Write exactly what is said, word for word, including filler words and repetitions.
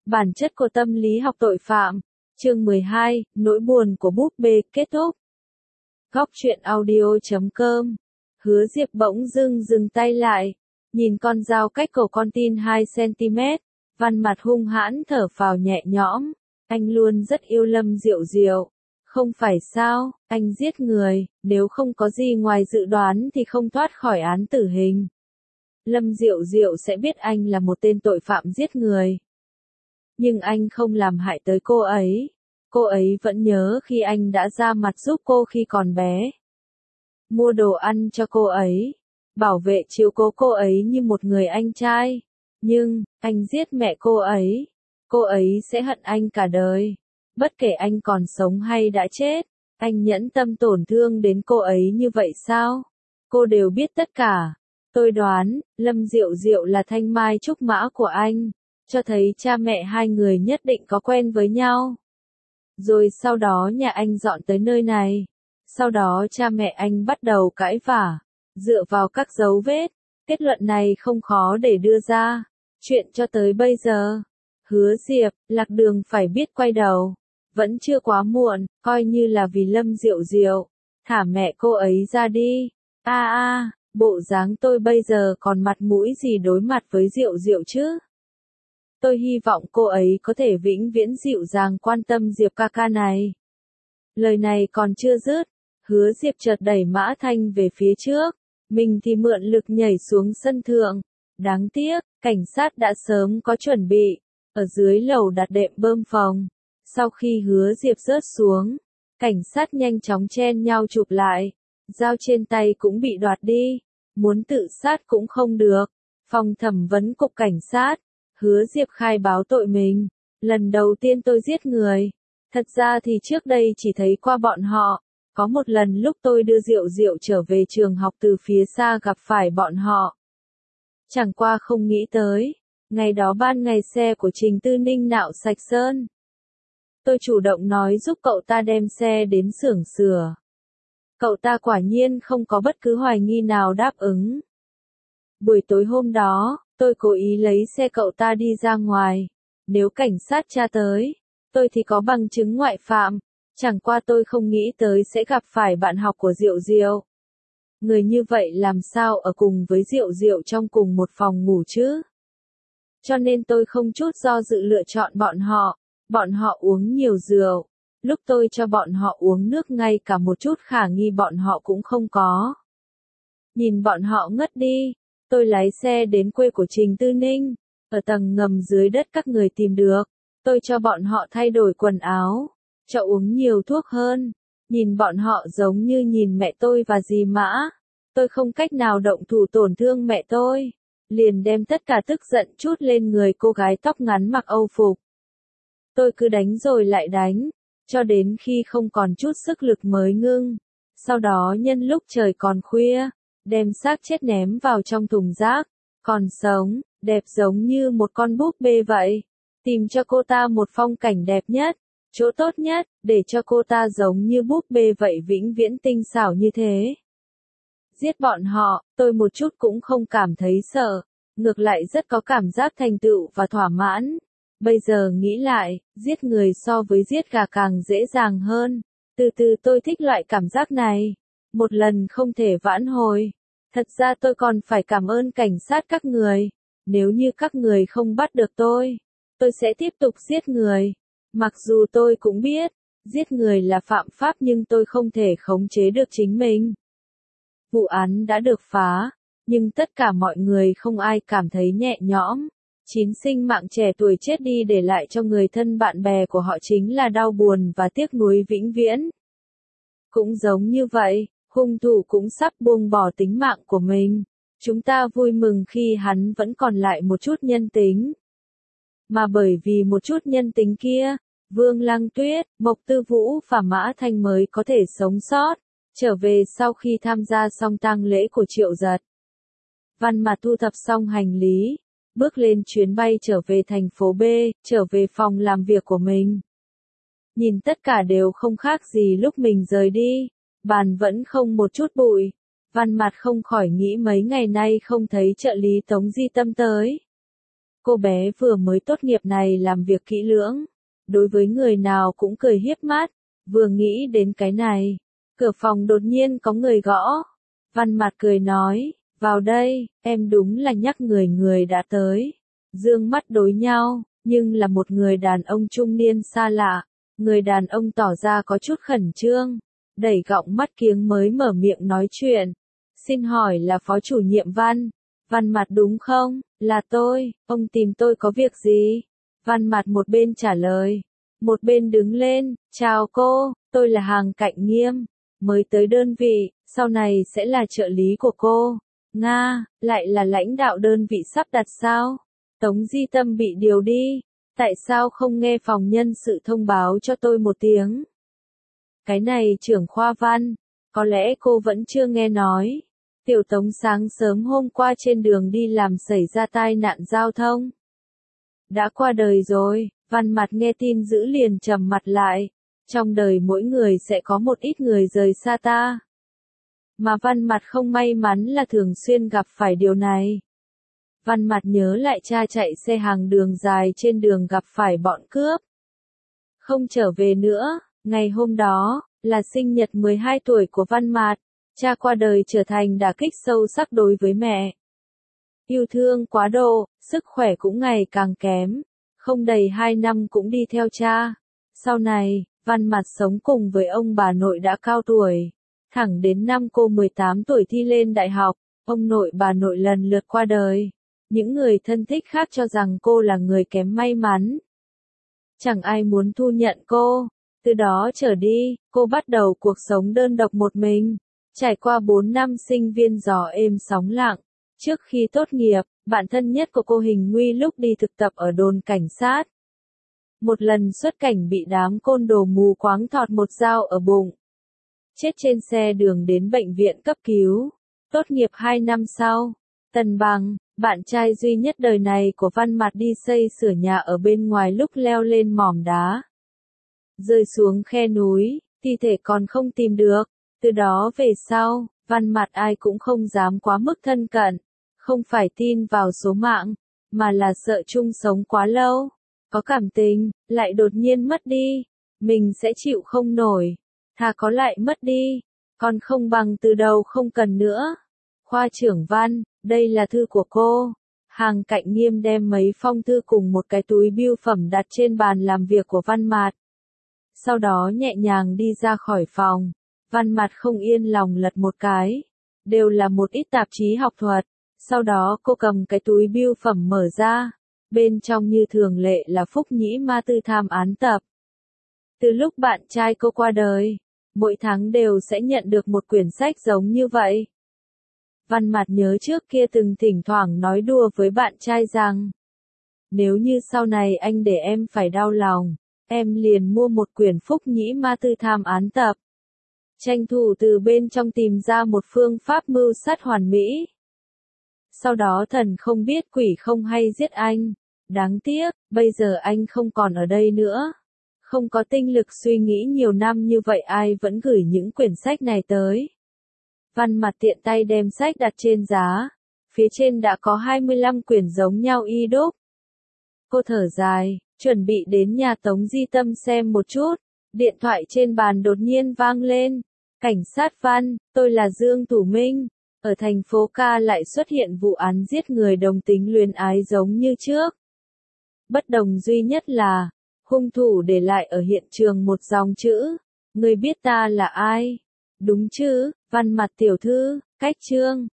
Bản chất của tâm lý học tội phạm. Chương mười hai, nỗi buồn của búp bê, kết thúc. Góc truyện audio chấm com. Hứa Diệp bỗng dưng dừng tay lại, nhìn con dao cách cổ con tin hai xăng-ti-mét, Văn mặt hung hãn thở phào nhẹ nhõm. Anh luôn rất yêu Lâm Diệu Diệu. Không phải sao, anh giết người, nếu không có gì ngoài dự đoán thì không thoát khỏi án tử hình. Lâm Diệu Diệu sẽ biết anh là một tên tội phạm giết người. Nhưng anh không làm hại tới cô ấy. Cô ấy vẫn nhớ khi anh đã ra mặt giúp cô khi còn bé. Mua đồ ăn cho cô ấy. Bảo vệ chiếu cố cô ấy như một người anh trai. Nhưng, anh giết mẹ cô ấy. Cô ấy sẽ hận anh cả đời. Bất kể anh còn sống hay đã chết. Anh nhẫn tâm tổn thương đến cô ấy như vậy sao? Cô đều biết tất cả. Tôi đoán, Lâm Diệu Diệu là thanh mai trúc mã của anh. Cho thấy cha mẹ hai người nhất định có quen với nhau. Rồi sau đó nhà anh dọn tới nơi này. Sau đó cha mẹ anh bắt đầu cãi vã. Dựa vào các dấu vết, kết luận này không khó để đưa ra. Chuyện cho tới bây giờ, Hứa Diệp, lạc đường phải biết quay đầu. Vẫn chưa quá muộn, coi như là vì Lâm Diệu Diệu. Thả mẹ cô ấy ra đi. A a, bộ dáng tôi bây giờ còn mặt mũi gì đối mặt với Diệu Diệu chứ? Tôi hy vọng cô ấy có thể vĩnh viễn dịu dàng quan tâm Diệp ca ca này. Lời này còn chưa dứt, Hứa Diệp chợt đẩy Mã Thanh về phía trước, mình thì mượn lực nhảy xuống sân thượng. Đáng tiếc, cảnh sát đã sớm có chuẩn bị, ở dưới lầu đặt đệm bơm phòng. Sau khi Hứa Diệp rớt xuống, cảnh sát nhanh chóng chen nhau chụp lại, dao trên tay cũng bị đoạt đi, muốn tự sát cũng không được. Phòng thẩm vấn cục cảnh sát. Hứa Diệp khai báo tội mình. Lần đầu tiên tôi giết người. Thật ra thì trước đây chỉ thấy qua bọn họ. Có một lần lúc tôi đưa Diệu Diệu trở về trường học từ phía xa gặp phải bọn họ. Chẳng qua không nghĩ tới. Ngày đó ban ngày xe của Trình Tư Ninh nạo sạch sơn. Tôi chủ động nói giúp cậu ta đem xe đến xưởng sửa. Cậu ta quả nhiên không có bất cứ hoài nghi nào đáp ứng. Buổi tối hôm đó, tôi cố ý lấy xe cậu ta đi ra ngoài. Nếu cảnh sát tra tới, tôi thì có bằng chứng ngoại phạm. Chẳng qua tôi không nghĩ tới sẽ gặp phải bạn học của Diệu Diệu. Người như vậy làm sao ở cùng với Diệu Diệu trong cùng một phòng ngủ chứ? Cho nên tôi không chút do dự lựa chọn bọn họ. Bọn họ uống nhiều rượu. Lúc tôi cho bọn họ uống nước ngay cả một chút khả nghi bọn họ cũng không có. Nhìn bọn họ ngất đi. Tôi lái xe đến quê của Trình Tư Ninh, ở tầng ngầm dưới đất các người tìm được. Tôi cho bọn họ thay đổi quần áo, cho uống nhiều thuốc hơn. Nhìn bọn họ giống như nhìn mẹ tôi và dì Mã. Tôi không cách nào động thủ tổn thương mẹ tôi. Liền đem tất cả tức giận trút lên người cô gái tóc ngắn mặc Âu phục. Tôi cứ đánh rồi lại đánh, cho đến khi không còn chút sức lực mới ngưng. Sau đó nhân lúc trời còn khuya, đem xác chết ném vào trong thùng rác. Còn sống, đẹp giống như một con búp bê vậy. Tìm cho cô ta một phong cảnh đẹp nhất, chỗ tốt nhất, để cho cô ta giống như búp bê vậy vĩnh viễn tinh xảo như thế. Giết bọn họ, tôi một chút cũng không cảm thấy sợ, ngược lại rất có cảm giác thành tựu và thỏa mãn. Bây giờ nghĩ lại, giết người so với giết gà càng dễ dàng hơn. Từ từ tôi thích loại cảm giác này. Một lần không thể vãn hồi. Thật ra tôi còn phải cảm ơn cảnh sát các người. Nếu như các người không bắt được tôi, tôi sẽ tiếp tục giết người. Mặc dù tôi cũng biết, giết người là phạm pháp nhưng tôi không thể khống chế được chính mình. Vụ án đã được phá, nhưng tất cả mọi người không ai cảm thấy nhẹ nhõm. Chín sinh mạng trẻ tuổi chết đi để lại cho người thân bạn bè của họ chính là đau buồn và tiếc nuối vĩnh viễn. Cũng giống như vậy, hung thủ cũng sắp buông bỏ tính mạng của mình. Chúng ta vui mừng khi hắn vẫn còn lại một chút nhân tính. Mà bởi vì một chút nhân tính kia, Vương Lăng Tuyết, Mộc Tư Vũ và Mã Thanh mới có thể sống sót, trở về sau khi tham gia xong tang lễ của Triệu Giật. Văn Mạt thu thập xong hành lý, bước lên chuyến bay trở về thành phố B, trở về phòng làm việc của mình. Nhìn tất cả đều không khác gì lúc mình rời đi, bàn vẫn không một chút bụi. Văn Mạt không khỏi nghĩ mấy ngày nay không thấy trợ lý Tống Di Tâm tới. Cô bé vừa mới tốt nghiệp này làm việc kỹ lưỡng, đối với người nào cũng cười hiếp mắt, vừa nghĩ đến cái này, cửa phòng đột nhiên có người gõ. Văn Mạt cười nói, vào đây, em đúng là nhắc người người đã tới. Dương mắt đối nhau, nhưng là một người đàn ông trung niên xa lạ, người đàn ông tỏ ra có chút khẩn trương, đẩy gọng mắt kiếng mới mở miệng nói chuyện. Xin hỏi là phó chủ nhiệm Văn, Văn Mạt đúng không? Là tôi, ông tìm tôi có việc gì? Văn Mạt một bên trả lời, một bên đứng lên, chào cô, tôi là Hằng Cạnh Nghiêm, mới tới đơn vị, sau này sẽ là trợ lý của cô. Nga, lại là lãnh đạo đơn vị sắp đặt sao? Tống Di Tâm bị điều đi, tại sao không nghe phòng nhân sự thông báo cho tôi một tiếng? Cái này trưởng khoa Văn, có lẽ cô vẫn chưa nghe nói. Tiểu Tống sáng sớm hôm qua trên đường đi làm xảy ra tai nạn giao thông. Đã qua đời rồi. Văn Mạt nghe tin dữ liền trầm mặt lại. Trong đời mỗi người sẽ có một ít người rời xa ta. Mà Văn Mạt không may mắn là thường xuyên gặp phải điều này. Văn Mạt nhớ lại cha chạy xe hàng đường dài trên đường gặp phải bọn cướp. Không trở về nữa, ngày hôm đó, là sinh nhật mười hai tuổi của Văn Mạt. Cha qua đời trở thành đả kích sâu sắc đối với mẹ. Yêu thương quá độ, sức khỏe cũng ngày càng kém. Không đầy hai năm cũng đi theo cha. Sau này, Văn Mạt sống cùng với ông bà nội đã cao tuổi. Thẳng đến năm cô mười tám tuổi thi lên đại học, ông nội bà nội lần lượt qua đời. Những người thân thích khác cho rằng cô là người kém may mắn. Chẳng ai muốn thu nhận cô. Từ đó trở đi, cô bắt đầu cuộc sống đơn độc một mình. Trải qua bốn năm sinh viên gió êm sóng lặng. Trước khi tốt nghiệp, bạn thân nhất của cô Hình Nguy lúc đi thực tập ở đồn cảnh sát. Một lần xuất cảnh bị đám côn đồ mù quáng thọt một dao ở bụng. Chết trên xe đường đến bệnh viện cấp cứu. Tốt nghiệp hai năm sau, Tần Bằng, bạn trai duy nhất đời này của Văn Mạt đi xây sửa nhà ở bên ngoài lúc leo lên mỏm đá. Rơi xuống khe núi, thi thể còn không tìm được. Từ đó về sau, Văn Mạt ai cũng không dám quá mức thân cận. Không phải tin vào số mạng, mà là sợ chung sống quá lâu. Có cảm tình, lại đột nhiên mất đi. Mình sẽ chịu không nổi. Thà có lại mất đi. Còn không bằng từ đầu không cần nữa. Khoa trưởng Văn, đây là thư của cô. Hằng Cạnh Nghiêm đem mấy phong thư cùng một cái túi bưu phẩm đặt trên bàn làm việc của Văn Mạt. Sau đó nhẹ nhàng đi ra khỏi phòng. Văn Mạt không yên lòng lật một cái. Đều là một ít tạp chí học thuật. Sau đó cô cầm cái túi bưu phẩm mở ra. Bên trong như thường lệ là Phúc Nhĩ Ma Tư Tham Án Tập. Từ lúc bạn trai cô qua đời, mỗi tháng đều sẽ nhận được một quyển sách giống như vậy. Văn Mạt nhớ trước kia từng thỉnh thoảng nói đùa với bạn trai rằng, nếu như sau này anh để em phải đau lòng, em liền mua một quyển Phúc Nhĩ Ma Tư Tham Án Tập. Tranh thủ từ bên trong tìm ra một phương pháp mưu sát hoàn mỹ. Sau đó thần không biết quỷ không hay giết anh. Đáng tiếc, bây giờ anh không còn ở đây nữa. Không có tinh lực suy nghĩ nhiều năm như vậy ai vẫn gửi những quyển sách này tới. Văn Mạt tiện tay đem sách đặt trên giá. Phía trên đã có hai mươi lăm quyển giống nhau y đúc. Cô thở dài, chuẩn bị đến nhà Tống Di Tâm xem một chút. Điện thoại trên bàn đột nhiên vang lên. Cảnh sát Văn, tôi là Dương Thủ Minh. Ở thành phố Ca lại xuất hiện vụ án giết người đồng tính luyến ái giống như trước. Bất đồng duy nhất là, hung thủ để lại ở hiện trường một dòng chữ. Người biết ta là ai? Đúng chứ, Văn Mạt tiểu thư, cách chương.